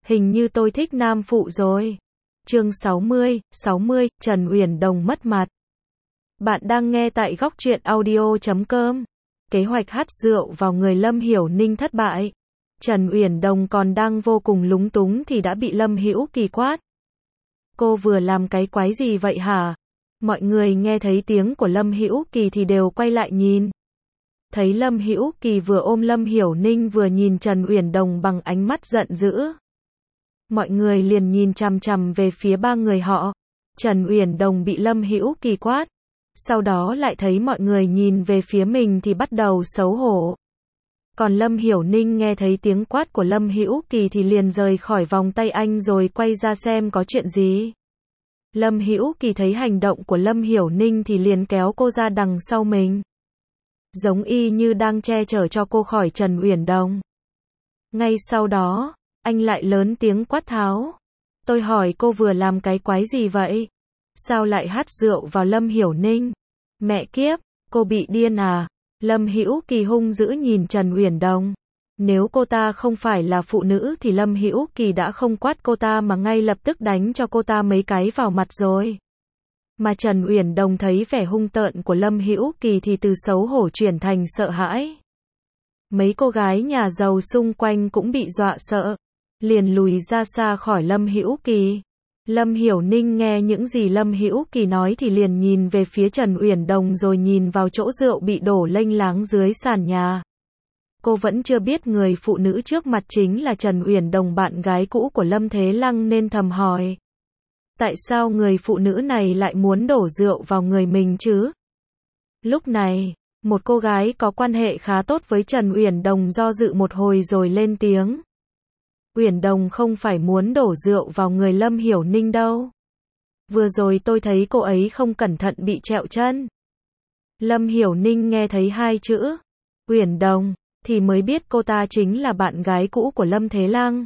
Hình như tôi thích nam phụ rồi. Chương 60, Trần Uyển Đồng mất mặt. Bạn đang nghe tại góc truyện audio.com. Kế hoạch hắt rượu vào người Lâm Hiểu Ninh thất bại. Trần Uyển Đồng còn đang vô cùng lúng túng thì đã bị Lâm Hữu Kỳ quát. Cô vừa làm cái quái gì vậy hả? Mọi người nghe thấy tiếng của Lâm Hữu Kỳ thì đều quay lại nhìn. Thấy Lâm Hữu Kỳ vừa ôm Lâm Hiểu Ninh vừa nhìn Trần Uyển Đồng bằng ánh mắt giận dữ. Mọi người liền nhìn chằm chằm về phía ba người họ. Trần Uyển Đồng bị Lâm Hữu Kỳ quát. Sau đó lại thấy mọi người nhìn về phía mình thì bắt đầu xấu hổ. Còn Lâm Hiểu Ninh nghe thấy tiếng quát của Lâm Hữu Kỳ thì liền rời khỏi vòng tay anh rồi quay ra xem có chuyện gì. Lâm Hữu Kỳ thấy hành động của Lâm Hiểu Ninh thì liền kéo cô ra đằng sau mình. Giống y như đang che chở cho cô khỏi Trần Uyển Đồng. Ngay sau đó, anh lại lớn tiếng quát tháo. Tôi hỏi cô vừa làm cái quái gì vậy? Sao lại hắt rượu vào Lâm Hiểu Ninh? Mẹ kiếp, cô bị điên à? Lâm Hữu Kỳ hung dữ nhìn Trần Uyển Đồng. Nếu cô ta không phải là phụ nữ thì Lâm Hữu Kỳ đã không quát cô ta mà ngay lập tức đánh cho cô ta mấy cái vào mặt rồi. Mà Trần Uyển Đồng thấy vẻ hung tợn của Lâm Hữu Kỳ thì từ xấu hổ chuyển thành sợ hãi. Mấy cô gái nhà giàu xung quanh cũng bị dọa sợ, liền lùi ra xa khỏi Lâm Hữu Kỳ. Lâm Hiểu Ninh nghe những gì Lâm Hữu Kỳ nói thì liền nhìn về phía Trần Uyển Đồng rồi nhìn vào chỗ rượu bị đổ lênh láng dưới sàn nhà. Cô vẫn chưa biết người phụ nữ trước mặt chính là Trần Uyển Đồng, bạn gái cũ của Lâm Thế Lăng, nên thầm hỏi. Tại sao người phụ nữ này lại muốn đổ rượu vào người mình chứ? Lúc này, một cô gái có quan hệ khá tốt với Trần Uyển Đồng do dự một hồi rồi lên tiếng. Uyển Đồng không phải muốn đổ rượu vào người Lâm Hiểu Ninh đâu. Vừa rồi tôi thấy cô ấy không cẩn thận bị trẹo chân. Lâm Hiểu Ninh nghe thấy hai chữ Uyển Đồng thì mới biết cô ta chính là bạn gái cũ của Lâm Thế Lăng.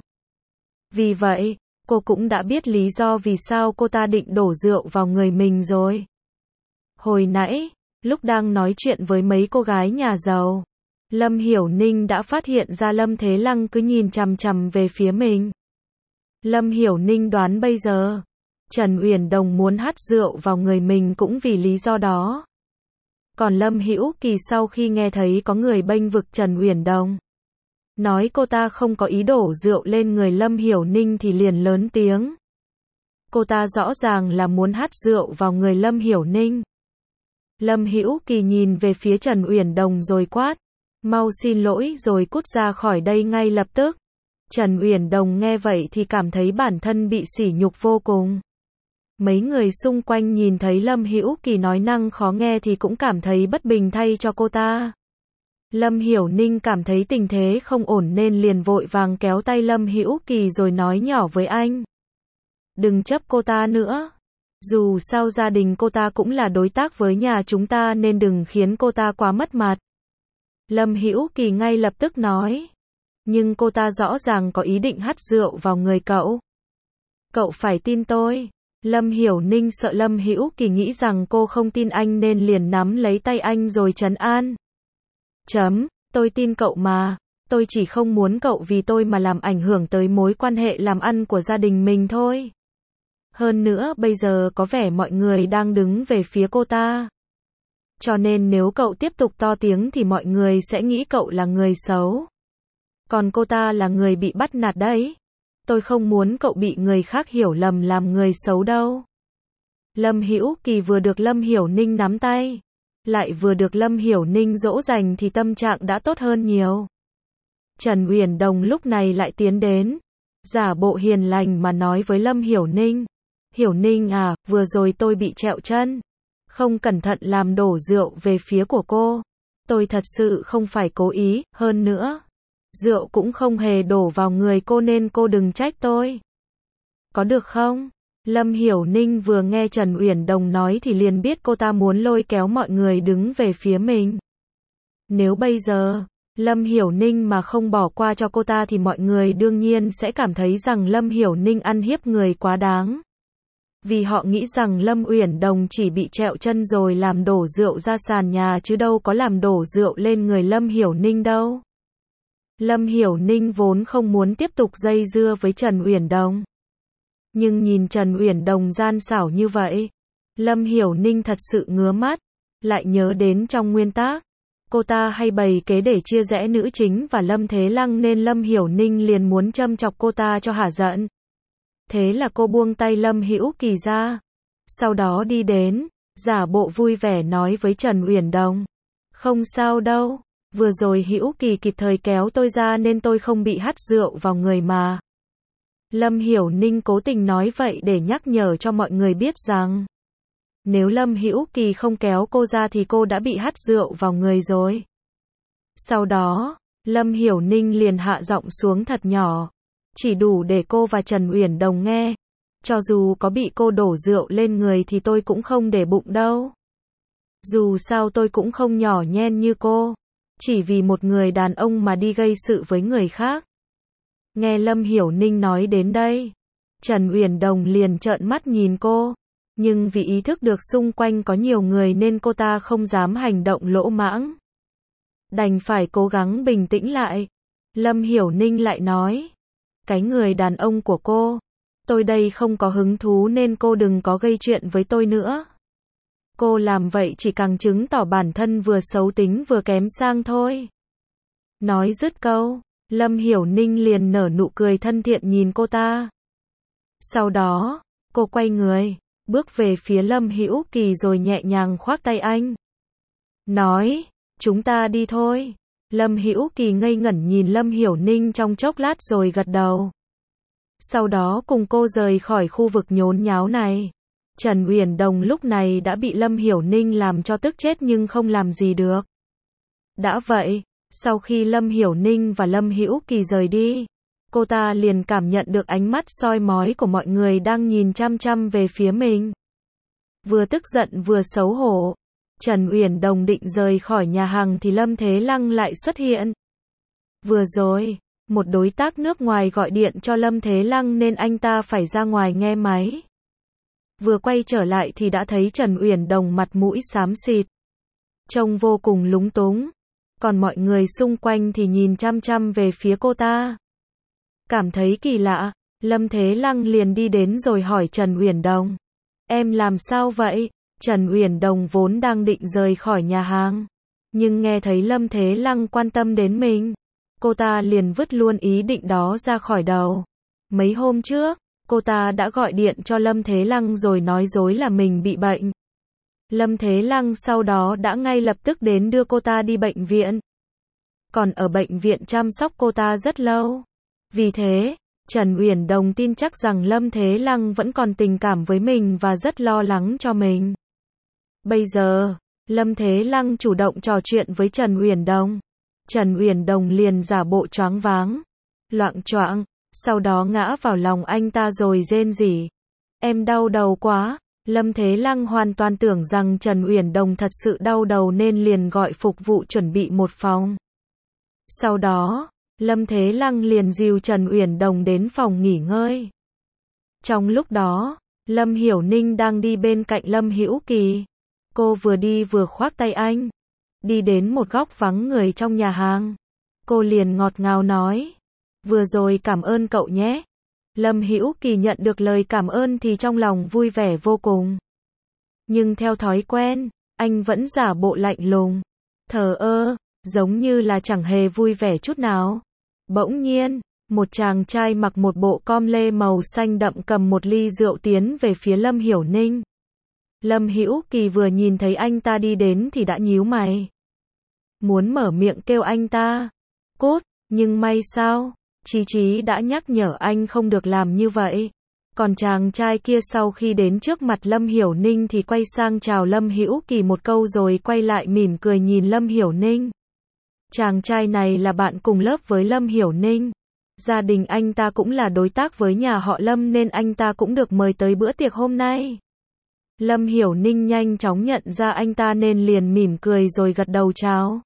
Vì vậy, cô cũng đã biết lý do vì sao cô ta định đổ rượu vào người mình rồi. Hồi nãy, lúc đang nói chuyện với mấy cô gái nhà giàu, Lâm Hiểu Ninh đã phát hiện ra Lâm Thế Lăng cứ nhìn chằm chằm về phía mình. Lâm Hiểu Ninh đoán bây giờ, Trần Uyển Đồng muốn hắt rượu vào người mình cũng vì lý do đó. Còn Lâm Hữu Kỳ sau khi nghe thấy có người bênh vực Trần Uyển Đồng, nói cô ta không có ý đổ rượu lên người Lâm Hiểu Ninh thì liền lớn tiếng. Cô ta rõ ràng là muốn hắt rượu vào người Lâm Hiểu Ninh. Lâm Hữu Kỳ nhìn về phía Trần Uyển Đồng rồi quát. Mau xin lỗi rồi cút ra khỏi đây ngay lập tức. Trần Uyển Đồng nghe vậy thì cảm thấy bản thân bị sỉ nhục vô cùng. Mấy người xung quanh nhìn thấy Lâm Hữu Kỳ nói năng khó nghe thì cũng cảm thấy bất bình thay cho cô ta. Lâm Hiểu Ninh cảm thấy tình thế không ổn nên liền vội vàng kéo tay Lâm Hữu Kỳ rồi nói nhỏ với anh. Đừng chấp cô ta nữa. Dù sao gia đình cô ta cũng là đối tác với nhà chúng ta nên đừng khiến cô ta quá mất mặt. Lâm Hữu Kỳ ngay lập tức nói. Nhưng cô ta rõ ràng có ý định hắt rượu vào người cậu. Cậu phải tin tôi. Lâm Hiểu Ninh sợ Lâm Hữu Kỳ nghĩ rằng cô không tin anh nên liền nắm lấy tay anh rồi trấn an. Tôi tin cậu mà. Tôi chỉ không muốn cậu vì tôi mà làm ảnh hưởng tới mối quan hệ làm ăn của gia đình mình thôi. Hơn nữa bây giờ có vẻ mọi người đang đứng về phía cô ta. Cho nên nếu cậu tiếp tục to tiếng thì mọi người sẽ nghĩ cậu là người xấu. Còn cô ta là người bị bắt nạt đấy. Tôi không muốn cậu bị người khác hiểu lầm làm người xấu đâu. Lâm Hữu Kỳ vừa được Lâm Hiểu Ninh nắm tay, lại vừa được Lâm Hiểu Ninh dỗ dành thì tâm trạng đã tốt hơn nhiều. Trần Uyển Đồng lúc này lại tiến đến, giả bộ hiền lành mà nói với Lâm Hiểu Ninh. Hiểu Ninh à, vừa rồi tôi bị trẹo chân. Không cẩn thận làm đổ rượu về phía của cô. Tôi thật sự không phải cố ý, hơn nữa. Rượu cũng không hề đổ vào người cô nên cô đừng trách tôi. Có được không? Lâm Hiểu Ninh vừa nghe Trần Uyển Đồng nói thì liền biết cô ta muốn lôi kéo mọi người đứng về phía mình. Nếu bây giờ, Lâm Hiểu Ninh mà không bỏ qua cho cô ta thì mọi người đương nhiên sẽ cảm thấy rằng Lâm Hiểu Ninh ăn hiếp người quá đáng. Vì họ nghĩ rằng Lâm Uyển Đồng chỉ bị trẹo chân rồi làm đổ rượu ra sàn nhà chứ đâu có làm đổ rượu lên người Lâm Hiểu Ninh đâu. Lâm Hiểu Ninh vốn không muốn tiếp tục dây dưa với Trần Uyển Đồng. Nhưng nhìn Trần Uyển Đồng gian xảo như vậy, Lâm Hiểu Ninh thật sự ngứa mắt, lại nhớ đến trong nguyên tác, cô ta hay bày kế để chia rẽ nữ chính và Lâm Thế Lăng nên Lâm Hiểu Ninh liền muốn châm chọc cô ta cho hả giận. Thế là cô buông tay Lâm Hữu Kỳ ra, sau đó đi đến, giả bộ vui vẻ nói với Trần Uyển Đồng. Không sao đâu, vừa rồi Hữu Kỳ kịp thời kéo tôi ra nên tôi không bị hắt rượu vào người mà. Lâm Hiểu Ninh cố tình nói vậy để nhắc nhở cho mọi người biết rằng, nếu Lâm Hữu Kỳ không kéo cô ra thì cô đã bị hắt rượu vào người rồi. Sau đó, Lâm Hiểu Ninh liền hạ giọng xuống thật nhỏ, chỉ đủ để cô và Trần Uyển Đồng nghe. Cho dù có bị cô đổ rượu lên người thì tôi cũng không để bụng đâu. Dù sao tôi cũng không nhỏ nhen như cô, chỉ vì một người đàn ông mà đi gây sự với người khác. Nghe Lâm Hiểu Ninh nói đến đây, Trần Uyển Đồng liền trợn mắt nhìn cô, nhưng vì ý thức được xung quanh có nhiều người nên cô ta không dám hành động lỗ mãng. Đành phải cố gắng bình tĩnh lại. Lâm Hiểu Ninh lại nói, cái người đàn ông của cô, tôi đây không có hứng thú nên cô đừng có gây chuyện với tôi nữa. Cô làm vậy chỉ càng chứng tỏ bản thân vừa xấu tính vừa kém sang thôi. Nói dứt câu, Lâm Hiểu Ninh liền nở nụ cười thân thiện nhìn cô ta. Sau đó, cô quay người, bước về phía Lâm Hữu Kỳ rồi nhẹ nhàng khoác tay anh. Nói, chúng ta đi thôi. Lâm Hữu Kỳ ngây ngẩn nhìn Lâm Hiểu Ninh trong chốc lát rồi gật đầu. Sau đó cùng cô rời khỏi khu vực nhốn nháo này. Trần Uyển Đồng lúc này đã bị Lâm Hiểu Ninh làm cho tức chết nhưng không làm gì được. Đã vậy, sau khi Lâm Hiểu Ninh và Lâm Hữu Kỳ rời đi, cô ta liền cảm nhận được ánh mắt soi mói của mọi người đang nhìn chăm chăm về phía mình. Vừa tức giận vừa xấu hổ, Trần Uyển Đồng định rời khỏi nhà hàng thì Lâm Thế Lăng lại xuất hiện. Vừa rồi, một đối tác nước ngoài gọi điện cho Lâm Thế Lăng nên anh ta phải ra ngoài nghe máy. Vừa quay trở lại thì đã thấy Trần Uyển Đồng mặt mũi xám xịt, trông vô cùng lúng túng, còn mọi người xung quanh thì nhìn chăm chăm về phía cô ta. Cảm thấy kỳ lạ, Lâm Thế Lăng liền đi đến rồi hỏi Trần Uyển Đồng, em làm sao vậy? Trần Uyển Đồng vốn đang định rời khỏi nhà hàng, nhưng nghe thấy Lâm Thế Lăng quan tâm đến mình, cô ta liền vứt luôn ý định đó ra khỏi đầu. Mấy hôm trước, cô ta đã gọi điện cho Lâm Thế Lăng rồi nói dối là mình bị bệnh. Lâm Thế Lăng sau đó đã ngay lập tức đến đưa cô ta đi bệnh viện. Còn ở bệnh viện chăm sóc cô ta rất lâu. Vì thế, Trần Uyển Đồng tin chắc rằng Lâm Thế Lăng vẫn còn tình cảm với mình và rất lo lắng cho mình. Bây giờ, Lâm Thế Lăng chủ động trò chuyện với Trần Uyển Đồng. Trần Uyển Đồng liền giả bộ choáng váng, loạng choạng, sau đó ngã vào lòng anh ta rồi rên rỉ. Em đau đầu quá. Lâm Thế Lăng hoàn toàn tưởng rằng Trần Uyển Đồng thật sự đau đầu nên liền gọi phục vụ chuẩn bị một phòng. Sau đó, Lâm Thế Lăng liền dìu Trần Uyển Đồng đến phòng nghỉ ngơi. Trong lúc đó, Lâm Hiểu Ninh đang đi bên cạnh Lâm Hữu Kỳ. Cô vừa đi vừa khoác tay anh. Đi đến một góc vắng người trong nhà hàng. Cô liền ngọt ngào nói, vừa rồi cảm ơn cậu nhé. Lâm Hữu Kỳ nhận được lời cảm ơn thì trong lòng vui vẻ vô cùng. Nhưng theo thói quen, anh vẫn giả bộ lạnh lùng, thờ ơ, giống như là chẳng hề vui vẻ chút nào. Bỗng nhiên, một chàng trai mặc một bộ com lê màu xanh đậm cầm một ly rượu tiến về phía Lâm Hiểu Ninh. Lâm Hữu Kỳ vừa nhìn thấy anh ta đi đến thì đã nhíu mày. Muốn mở miệng kêu anh ta cút, nhưng may sao, Chí Chí đã nhắc nhở anh không được làm như vậy. Còn chàng trai kia sau khi đến trước mặt Lâm Hiểu Ninh thì quay sang chào Lâm Hữu Kỳ một câu rồi quay lại mỉm cười nhìn Lâm Hiểu Ninh. Chàng trai này là bạn cùng lớp với Lâm Hiểu Ninh. Gia đình anh ta cũng là đối tác với nhà họ Lâm nên anh ta cũng được mời tới bữa tiệc hôm nay. Lâm Hiểu Ninh nhanh chóng nhận ra anh ta nên liền mỉm cười rồi gật đầu chào.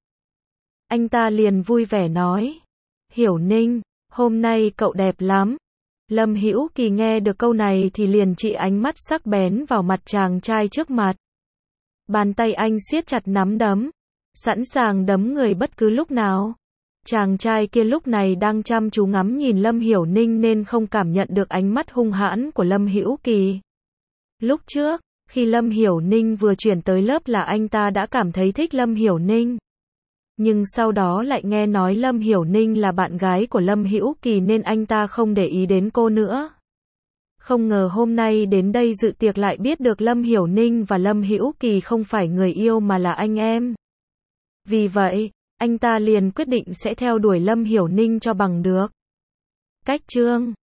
Anh ta liền vui vẻ nói, Hiểu Ninh, hôm nay cậu đẹp lắm. Lâm Hữu Kỳ nghe được câu này thì liền chỉ ánh mắt sắc bén vào mặt chàng trai trước mặt. Bàn tay anh siết chặt nắm đấm, sẵn sàng đấm người bất cứ lúc nào. Chàng trai kia lúc này đang chăm chú ngắm nhìn Lâm Hiểu Ninh nên không cảm nhận được ánh mắt hung hãn của Lâm Hữu Kỳ. Lúc trước, khi Lâm Hiểu Ninh vừa chuyển tới lớp là anh ta đã cảm thấy thích Lâm Hiểu Ninh. Nhưng sau đó lại nghe nói Lâm Hiểu Ninh là bạn gái của Lâm Hữu Kỳ nên anh ta không để ý đến cô nữa. Không ngờ hôm nay đến đây dự tiệc lại biết được Lâm Hiểu Ninh và Lâm Hữu Kỳ không phải người yêu mà là anh em. Vì vậy, anh ta liền quyết định sẽ theo đuổi Lâm Hiểu Ninh cho bằng được. Cách chương